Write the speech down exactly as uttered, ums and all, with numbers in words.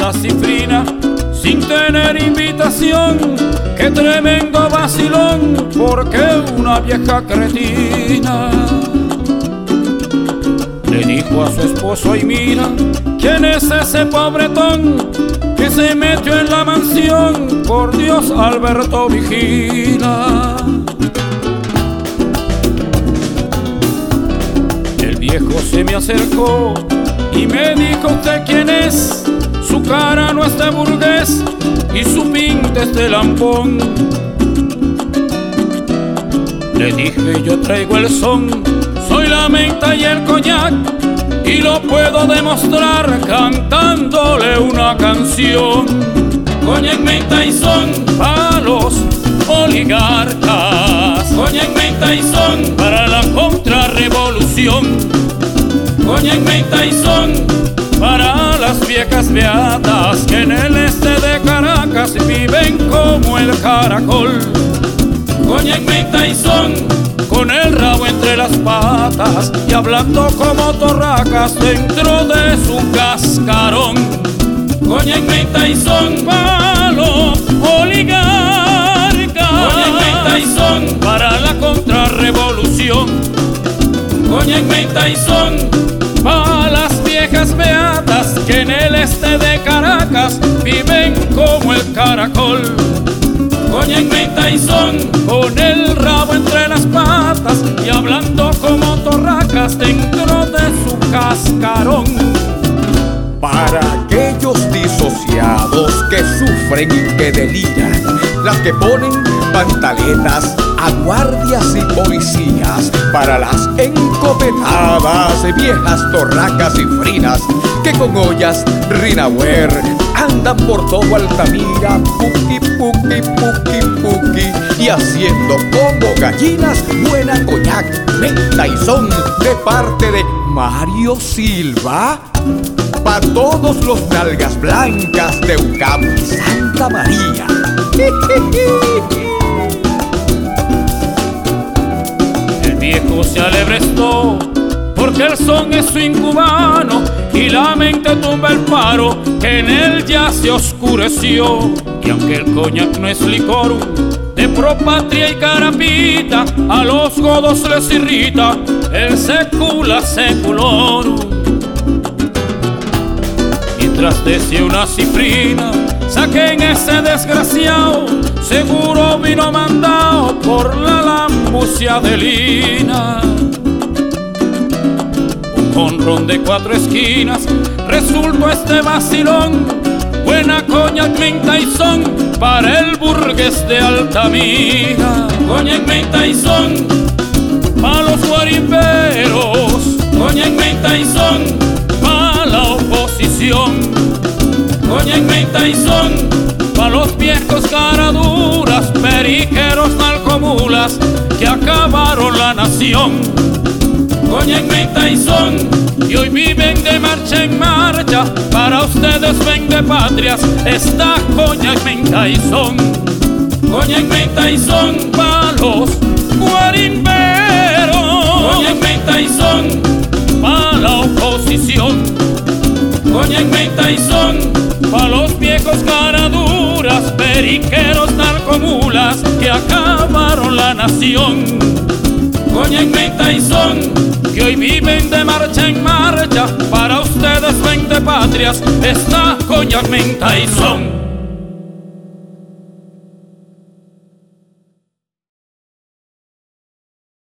una cifrina sin tener invitación. Qué tremendo vacilón, porque una vieja cretina le dijo a su esposo: y mira, ¿quién es ese pobretón que se metió en la mansión? Por Dios, Alberto, vigila. El viejo se me acercó y me dijo: ¿usted quién es? Su cara no es de burgués y su pinta es de lampón. Le dije: yo traigo el son, soy la menta y el coñac, y lo puedo demostrar cantándole una canción. Coñac, menta y son para los oligarcas, coñac, menta y son para la contrarrevolución, coñac, menta y son para las viejas beatas que en el este de Caracas viven como el caracol. Coñac, menta y son con el rabo entre las patas y hablando como torracas dentro de su cascarón. Coñac, menta y son para los oligarcas, coñac, menta y son para la contrarrevolución, coñac, menta y son para las viejas beatas que en el este de Caracas viven como el caracol. Coñac, menta y son con el rabo entre las patas y hablando como torracas dentro de su cascarón. Para aquellos disociados que sufren y que deliran, las que ponen pantaletas a guardias y policías, para las encopetadas viejas torracas y frinas que con ollas Rinauer andan por todo Altamira, puki, puki, puki, puki, y haciendo como gallinas buena coñac, menta y son de parte de Mario Silva. Pa' todos los nalgas blancas de Ucam y Santa María. El viejo se alebrestó porque el son es swing cubano y la mente tumba el paro que en él ya se oscureció. Y aunque el coñac no es licor de propatria y carapita, a los godos les irrita el secula seculorum. Mientras decía una cifrina, saquen ese desgraciado, seguro vino mandado por la lambucia de Lina. Un jonrón de cuatro esquinas resultó este vacilón, buena coñac, menta y son para el burgués de Altamira. Coñac, menta y son para los guarimberos, coñac, menta y son para la oposición, coñac, menta y son para los viejos caraduras, periqueros narcomulas que acabaron la nación. Coñac, menta y son y hoy viven de marcha en marcha, para ustedes vende patrias esta coñac, menta y son. Coñac, menta y son para los guarimberos, coñac, menta y son para la oposición, coñac, menta y son para los viejos caraduras, periqueros narcomulas que acabaron la nación. Coñac, menta y son que hoy viven de marcha en marcha, para ustedes vende patrias esta coñac, menta y son.